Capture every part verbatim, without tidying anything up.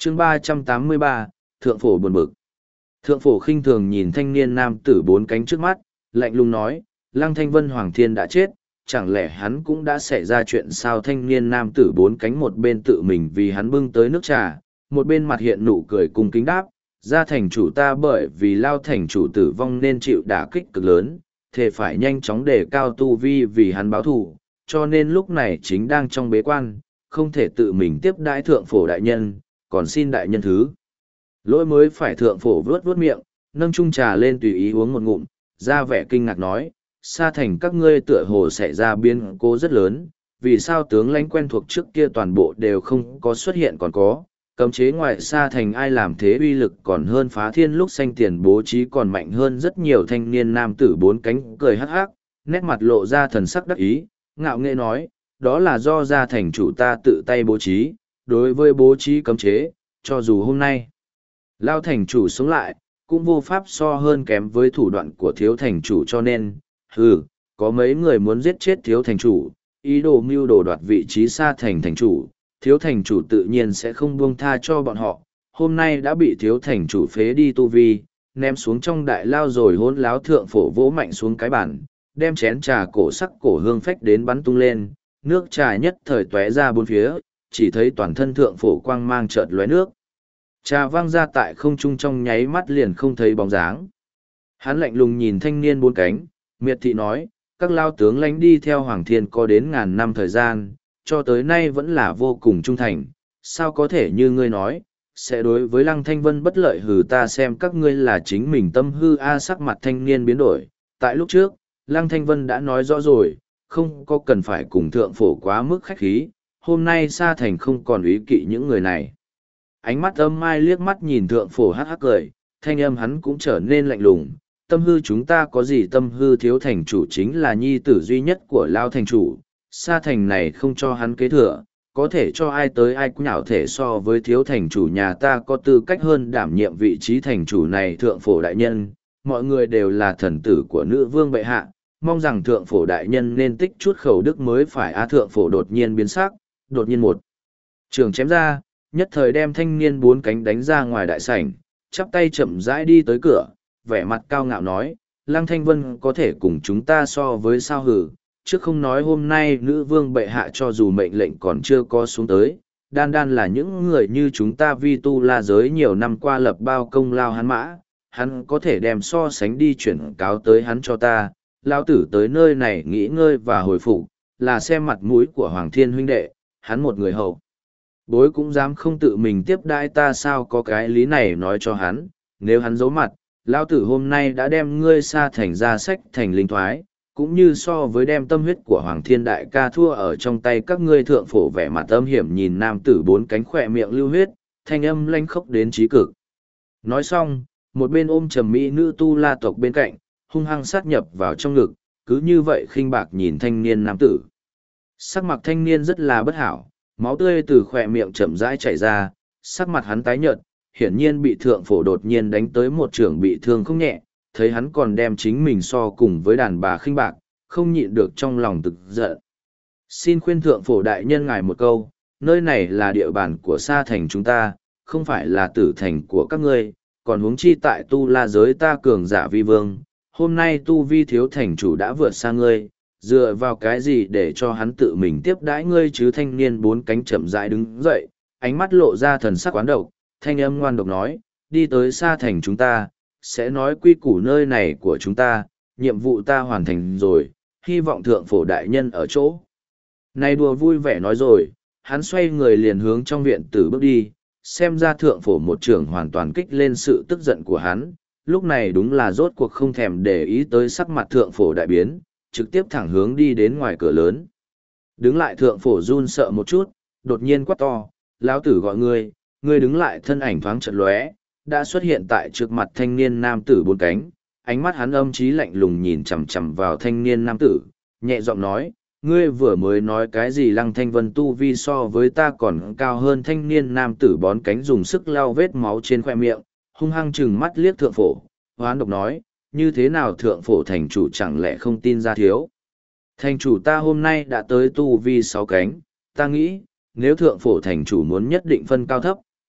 chương ba trăm tám mươi ba, Thượng Phổ buồn bực. Thượng Phổ khinh thường nhìn thanh niên nam tử bốn cánh trước mắt, lạnh lùng nói, Lăng Thanh Vân Hoàng Thiên đã chết, chẳng lẽ hắn cũng đã xảy ra chuyện sao? Thanh niên nam tử bốn cánh một bên tự mình vì hắn bưng tới nước trà, một bên mặt hiện nụ cười cung kính đáp, gia thành chủ ta bởi vì Lao thành chủ tử vong nên chịu đả kích cực lớn, thề phải nhanh chóng đề cao tu vi vì hắn báo thù, cho nên lúc này chính đang trong bế quan, không thể tự mình tiếp đãi Thượng Phổ đại nhân, còn xin đại nhân thứ lỗi. Mới phải Thượng Phổ vớt vớt miệng, nâng chung trà lên tùy ý uống một ngụm, ra vẻ kinh ngạc nói, Sa Thành các ngươi tựa hồ xảy ra biến cố rất lớn, vì sao tướng lãnh quen thuộc trước kia toàn bộ đều không có xuất hiện còn có, cấm chế ngoài Sa Thành ai làm thế uy lực còn hơn Phá Thiên lúc xanh tiền bố trí còn mạnh hơn rất nhiều. Thanh niên nam tử bốn cánh cười hắc hắc, nét mặt lộ ra thần sắc đắc ý, ngạo nghễ nói, đó là do gia thành chủ ta tự tay bố trí, đối với bố trí cấm chế, cho dù hôm nay Lao thành chủ sống lại, cũng vô pháp so hơn kém với thủ đoạn của thiếu thành chủ, cho nên, hừ, có mấy người muốn giết chết thiếu thành chủ, ý đồ mưu đồ đoạt vị trí Sa Thành thành chủ, thiếu thành chủ tự nhiên sẽ không buông tha cho bọn họ, hôm nay đã bị thiếu thành chủ phế đi tu vi, ném xuống trong đại lao rồi hỗn láo. Thượng Phổ vỗ mạnh xuống cái bàn, đem chén trà cổ sắc cổ hương phách đến bắn tung lên, nước trà nhất thời tóe ra bốn phía, chỉ thấy toàn thân Thượng Phổ quang mang chợt lóe nước trà văng ra tại không trung, trong nháy mắt liền không thấy bóng dáng. Hắn lạnh lùng nhìn thanh niên bốn cánh, miệt thị nói, các lao tướng lãnh đi theo Hoàng Thiên có đến ngàn năm thời gian, cho tới nay vẫn là vô cùng trung thành, sao có thể như ngươi nói, sẽ đối với Lăng Thanh Vân bất lợi? Hừ, ta xem các ngươi là chính mình tâm hư a. Sắc mặt thanh niên biến đổi, tại lúc trước, Lăng Thanh Vân đã nói rõ rồi, không có cần phải cùng Thượng Phổ quá mức khách khí, hôm nay Sa Thành không còn úy kỵ những người này. Ánh mắt âm mai liếc mắt nhìn Thượng Phổ hắc hắc cười, thanh âm hắn cũng trở nên lạnh lùng, tâm hư chúng ta có gì tâm hư? Thiếu thành chủ chính là nhi tử duy nhất của Lao thành chủ, Sa Thành này không cho hắn kế thừa, có thể cho ai tới ai cũng nhảo thể so với thiếu thành chủ nhà ta có tư cách hơn đảm nhiệm vị trí thành chủ này. Thượng Phổ đại nhân, mọi người đều là thần tử của nữ vương bệ hạ, mong rằng Thượng Phổ đại nhân nên tích chút khẩu đức mới phải. A. Thượng Phổ đột nhiên biến sắc, đột nhiên một trường chém ra, nhất thời đem thanh niên bốn cánh đánh ra ngoài đại sảnh, chắp tay chậm rãi đi tới cửa, vẻ mặt cao ngạo nói, Lăng Thanh Vân có thể cùng chúng ta so với sao? Hử, trước không nói hôm nay nữ vương bệ hạ cho dù mệnh lệnh còn chưa có xuống tới, đan đan là những người như chúng ta vi tu la giới nhiều năm qua lập bao công lao hắn mã, hắn có thể đem so sánh đi chuyển cáo tới hắn cho ta, lao tử tới nơi này nghỉ ngơi và hồi phục, là xem mặt mũi của Hoàng Thiên huynh đệ, hắn một người hậu bối cũng dám không tự mình tiếp đãi ta sao? Có cái lý này nói cho hắn, nếu hắn giấu mặt, lao tử hôm nay đã đem ngươi Sa Thành ra sách thành linh thoái, cũng như so với đem tâm huyết của Hoàng Thiên đại ca thua ở trong tay các ngươi. Thượng Phổ vẻ mặt âm hiểm nhìn nam tử bốn cánh khỏe miệng lưu huyết, thanh âm lanh khốc đến trí cực. Nói xong, một bên ôm trầm mỹ nữ tu la tộc bên cạnh, hung hăng sát nhập vào trong ngực, cứ như vậy khinh bạc nhìn thanh niên nam tử. Sắc mặt thanh niên rất là bất hảo, máu tươi từ khỏe miệng chậm rãi chảy ra, sắc mặt hắn tái nhợt, hiển nhiên bị Thượng Phổ đột nhiên đánh tới một trường bị thương không nhẹ, thấy hắn còn đem chính mình so cùng với đàn bà khinh bạc, không nhịn được trong lòng tức giận. Xin khuyên Thượng Phổ đại nhân ngài một câu, nơi này là địa bàn của Sa Thành chúng ta, không phải là tử thành của các ngươi, còn huống chi tại tu la giới ta cường giả vi vương, hôm nay tu vi thiếu thành chủ đã vượt xa ngươi, dựa vào cái gì để cho hắn tự mình tiếp đãi ngươi chứ? Thanh niên bốn cánh chậm rãi đứng dậy, ánh mắt lộ ra thần sắc quán độc, thanh âm ngoan độc nói, đi tới Sa Thành chúng ta, sẽ nói quy củ nơi này của chúng ta, nhiệm vụ ta hoàn thành rồi, hy vọng Thượng Phổ đại nhân ở chỗ này đùa vui vẻ nói rồi, hắn xoay người liền hướng trong viện tử bước đi, xem ra Thượng Phổ một trưởng hoàn toàn kích lên sự tức giận của hắn, lúc này đúng là rốt cuộc không thèm để ý tới sắc mặt Thượng Phổ đại biến, trực tiếp thẳng hướng đi đến ngoài cửa lớn. Đứng lại Thượng Phổ run sợ một chút, đột nhiên quát to, lão tử gọi ngươi, ngươi đứng lại. Thân ảnh thoáng chợt lóe, đã xuất hiện tại trước mặt thanh niên nam tử bốn cánh, ánh mắt hắn âm trí lạnh lùng nhìn chằm chằm vào thanh niên nam tử, nhẹ giọng nói, ngươi vừa mới nói cái gì? Lăng Thanh Vân tu vi so với ta còn cao hơn? Thanh niên nam tử bón cánh dùng sức lau vết máu trên khoe miệng, hung hăng chừng mắt liếc Thượng Phổ, hoán độc nói, như thế nào Thượng Phổ thành chủ chẳng lẽ không tin ra thiếu thành chủ ta hôm nay đã tới tu vi sáu cánh, ta nghĩ, nếu Thượng Phổ thành chủ muốn nhất định phân cao thấp,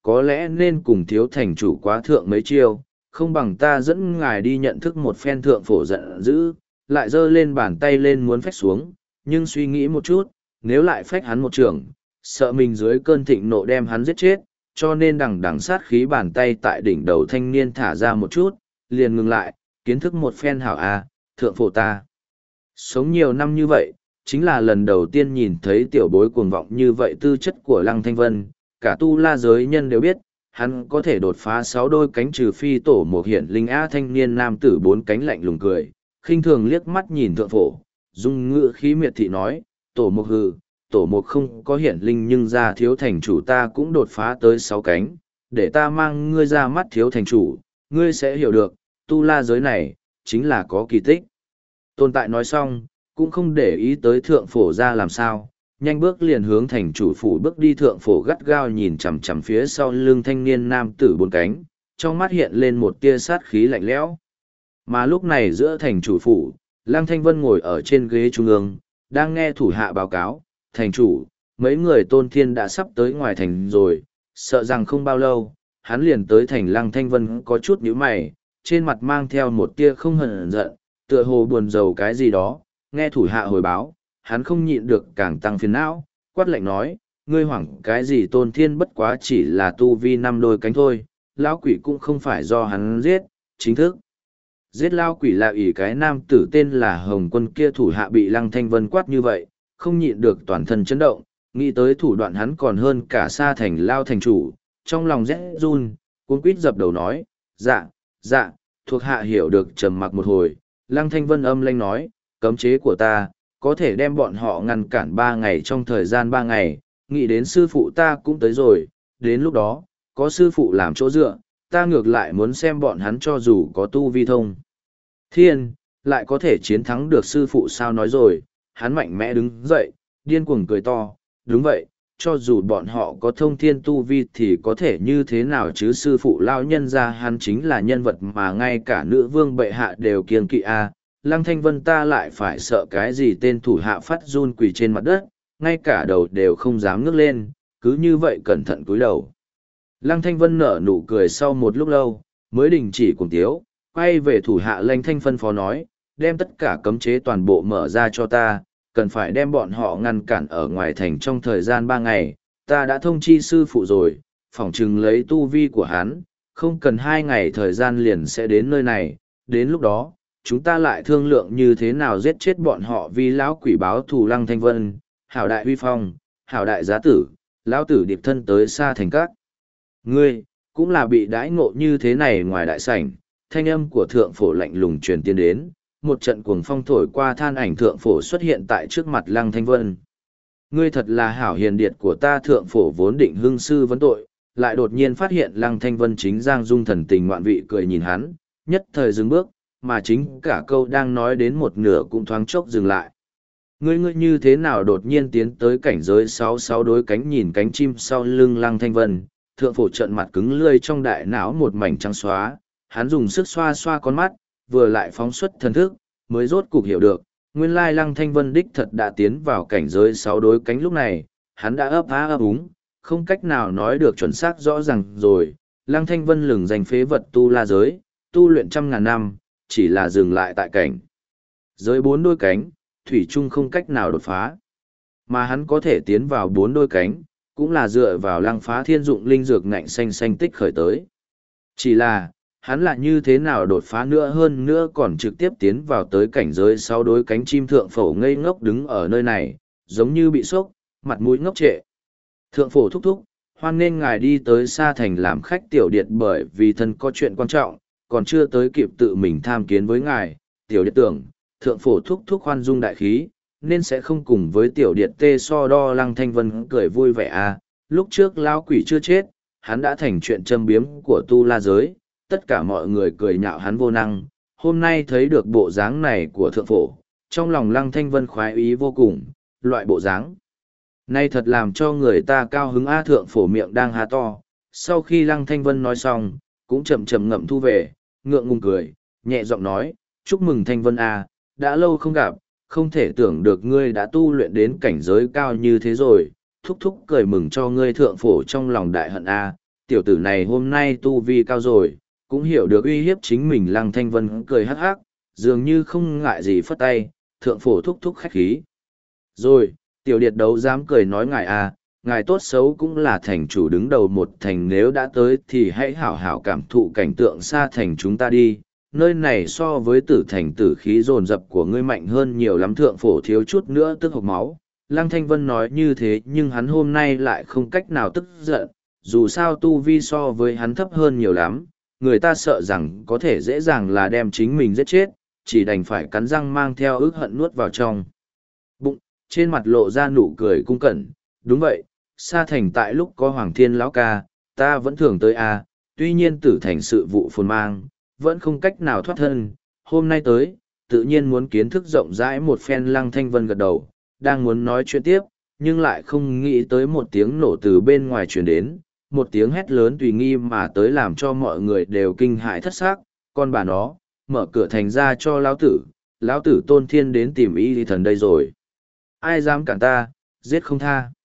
có lẽ nên cùng thiếu thành chủ quá thượng mấy chiêu, không bằng ta dẫn ngài đi nhận thức một phen. Thượng phổ giận dữ, lại giơ lên bàn tay lên muốn phách xuống, nhưng suy nghĩ một chút, nếu lại phách hắn một trường, sợ mình dưới cơn thịnh nộ đem hắn giết chết, cho nên đằng đằng sát khí bàn tay tại đỉnh đầu thanh niên thả ra một chút, liền ngừng lại, kiến thức một phen hảo a, thượng phổ ta. Sống nhiều năm như vậy, chính là lần đầu tiên nhìn thấy tiểu bối cuồng vọng như vậy. Tư chất của Lăng Thanh Vân, cả tu la giới nhân đều biết, hắn có thể đột phá sáu đôi cánh trừ phi tổ một hiển linh á. Thanh niên nam tử bốn cánh lạnh lùng cười, khinh thường liếc mắt nhìn thượng phổ, dung ngữ khí miệt thị nói, tổ một hừ, tổ một không có hiển linh nhưng ra thiếu thành chủ ta cũng đột phá tới sáu cánh, để ta mang ngươi ra mắt thiếu thành chủ, ngươi sẽ hiểu được, tu la giới này, chính là có kỳ tích. Tồn tại nói xong, cũng không để ý tới thượng phổ ra làm sao, nhanh bước liền hướng thành chủ phủ bước đi. Thượng phổ gắt gao nhìn chằm chằm phía sau lưng thanh niên nam tử bốn cánh, trong mắt hiện lên một tia sát khí lạnh lẽo. Mà lúc này giữa thành chủ phủ, Lăng Thanh Vân ngồi ở trên ghế trung ương, đang nghe thủ hạ báo cáo, thành chủ, mấy người tôn thiên đã sắp tới ngoài thành rồi, sợ rằng không bao lâu, hắn liền tới thành. Lăng Thanh Vân có chút nhíu mày, trên mặt mang theo một tia không hờn giận, tựa hồ buồn rầu cái gì đó, nghe thủ hạ hồi báo, hắn không nhịn được càng tăng phiền não, quát lạnh nói, ngươi hoảng cái gì, tôn thiên bất quá chỉ là tu vi năm đôi cánh thôi, lão quỷ cũng không phải do hắn giết, chính thức. Giết lao quỷ là ỷ cái nam tử tên là Hồng Quân kia. Thủ hạ bị Lăng Thanh Vân quát như vậy, không nhịn được toàn thân chấn động, nghĩ tới thủ đoạn hắn còn hơn cả Sa Thành lao thành chủ, trong lòng rẽ run, cuống quýt dập đầu nói, dạ, dạ, thuộc hạ hiểu được. Trầm mặc một hồi, Lăng Thanh Vân âm lanh nói, cấm chế của ta, có thể đem bọn họ ngăn cản ba ngày. Trong thời gian ba ngày, nghĩ đến sư phụ ta cũng tới rồi, đến lúc đó, có sư phụ làm chỗ dựa, ta ngược lại muốn xem bọn hắn cho dù có tu vi thông thiên, lại có thể chiến thắng được sư phụ sao. Nói rồi, hắn mạnh mẽ đứng dậy, điên cuồng cười to, đúng vậy, cho dù bọn họ có thông thiên tu vi thì có thể như thế nào chứ. Sư phụ lao nhân ra hắn chính là nhân vật mà ngay cả nữ vương bệ hạ đều kiêng kỵ a. Lăng Thanh Vân ta lại phải sợ cái gì. Tên thủ hạ phát run quỳ trên mặt đất, ngay cả đầu đều không dám ngước lên, cứ như vậy cẩn thận cúi đầu. Lăng Thanh Vân nở nụ cười sau một lúc lâu, mới đình chỉ cuồng tiếu, quay về thủ hạ Lăng Thanh phân phó nói, đem tất cả cấm chế toàn bộ mở ra cho ta, cần phải đem bọn họ ngăn cản ở ngoài thành trong thời gian ba ngày. Ta đã thông chi sư phụ rồi, phỏng chừng lấy tu vi của hắn, không cần hai ngày thời gian liền sẽ đến nơi này, đến lúc đó, chúng ta lại thương lượng như thế nào giết chết bọn họ. Vì lão quỷ báo thù. Lăng Thanh Vân, hảo đại huy phong, hảo đại giá tử, lão tử điệp thân tới Sa Thành các. Ngươi, cũng là bị đãi ngộ như thế này. Ngoài đại sảnh, thanh âm của thượng phổ lạnh lùng truyền tiến đến, một trận cuồng phong thổi qua, than ảnh thượng phổ xuất hiện tại trước mặt Lăng Thanh Vân. Ngươi thật là hảo hiền điệt của ta. Thượng phổ vốn định hưng sư vấn tội, lại đột nhiên phát hiện Lăng Thanh Vân chính giang dung thần tình ngoạn vị cười nhìn hắn, nhất thời dừng bước, mà chính cả câu đang nói đến một nửa cũng thoáng chốc dừng lại. Ngươi ngươi như thế nào đột nhiên tiến tới cảnh giới sáu sáu đối cánh? Nhìn cánh chim sau lưng Lăng Thanh Vân, thượng phổ trợn mặt cứng lươi, trong đại não một mảnh trắng xóa, hắn dùng sức xoa xoa con mắt, vừa lại phóng xuất thần thức, mới rốt cục hiểu được, nguyên lai Lăng Thanh Vân đích thật đã tiến vào cảnh giới sáu đối cánh. Lúc này, hắn đã ấp á ấp úng, không cách nào nói được chuẩn xác rõ ràng rồi. Lăng Thanh Vân lừng danh phế vật tu la giới, tu luyện trăm ngàn năm, chỉ là dừng lại tại cảnh giới bốn đôi cánh, thủy chung không cách nào đột phá. Mà hắn có thể tiến vào bốn đôi cánh, cũng là dựa vào Lăng Phá Thiên dụng linh dược ngạnh xanh xanh tích khởi tới. Chỉ là, hắn là như thế nào đột phá nữa, hơn nữa còn trực tiếp tiến vào tới cảnh giới sáu đối cánh? Chim thượng phổ ngây ngốc đứng ở nơi này, giống như bị sốc, mặt mũi ngốc trệ. Thượng phổ thúc thúc, hoan nên ngài đi tới Sa Thành làm khách tiểu điệt, bởi vì thân có chuyện quan trọng, còn chưa tới kịp tự mình tham kiến với ngài. Tiểu điệt tưởng, thượng phổ thúc thúc khoan dung đại khí, nên sẽ không cùng với tiểu điệt tê so đo. Lăng Thanh Vân cười vui vẻ à, lúc trước lao quỷ chưa chết, hắn đã thành chuyện châm biếm của tu la giới, tất cả mọi người cười nhạo hắn vô năng. Hôm nay thấy được bộ dáng này của thượng phổ, trong lòng Lăng Thanh Vân khoái ý vô cùng, loại bộ dáng này thật làm cho người ta cao hứng a. Thượng phổ miệng đang há to, sau khi Lăng Thanh Vân nói xong, cũng chậm chậm ngậm thu về, ngượng ngùng cười, nhẹ giọng nói, chúc mừng Thanh Vân a, đã lâu không gặp, không thể tưởng được ngươi đã tu luyện đến cảnh giới cao như thế rồi, thúc thúc cười mừng cho ngươi. Thượng phổ trong lòng đại hận a, tiểu tử này hôm nay tu vi cao rồi, cũng hiểu được uy hiếp chính mình. Lăng Thanh Vân cười hắc hắc, dường như không ngại gì phất tay, thượng phổ thúc thúc khách khí. Rồi, tiểu điệt đấu dám cười nói ngài à, ngài tốt xấu cũng là thành chủ đứng đầu một thành, nếu đã tới thì hãy hảo hảo cảm thụ cảnh tượng xa thành chúng ta đi. Nơi này so với tử thành tử khí dồn dập của ngươi mạnh hơn nhiều lắm. Thượng phổ thiếu chút nữa tức hộc máu. Lăng Thanh Vân nói như thế nhưng hắn hôm nay lại không cách nào tức giận, dù sao tu vi so với hắn thấp hơn nhiều lắm, người ta sợ rằng có thể dễ dàng là đem chính mình giết chết, chỉ đành phải cắn răng mang theo ức hận nuốt vào trong bụng, trên mặt lộ ra nụ cười cung cẩn. Đúng vậy, Sa Thành tại lúc có Hoàng Thiên lão ca, ta vẫn thường tới a, tuy nhiên tử thành sự vụ phồn mang, vẫn không cách nào thoát thân, hôm nay tới, tự nhiên muốn kiến thức rộng rãi một phen. Lăng Thanh Vân gật đầu, đang muốn nói chuyện tiếp, nhưng lại không nghĩ tới một tiếng nổ từ bên ngoài truyền đến, một tiếng hét lớn tùy nghi mà tới làm cho mọi người đều kinh hãi thất xác. Con bà nó, mở cửa thành ra cho lão tử, lão tử Tôn Thiên đến tìm y thần đây rồi. Ai dám cản ta, giết không tha.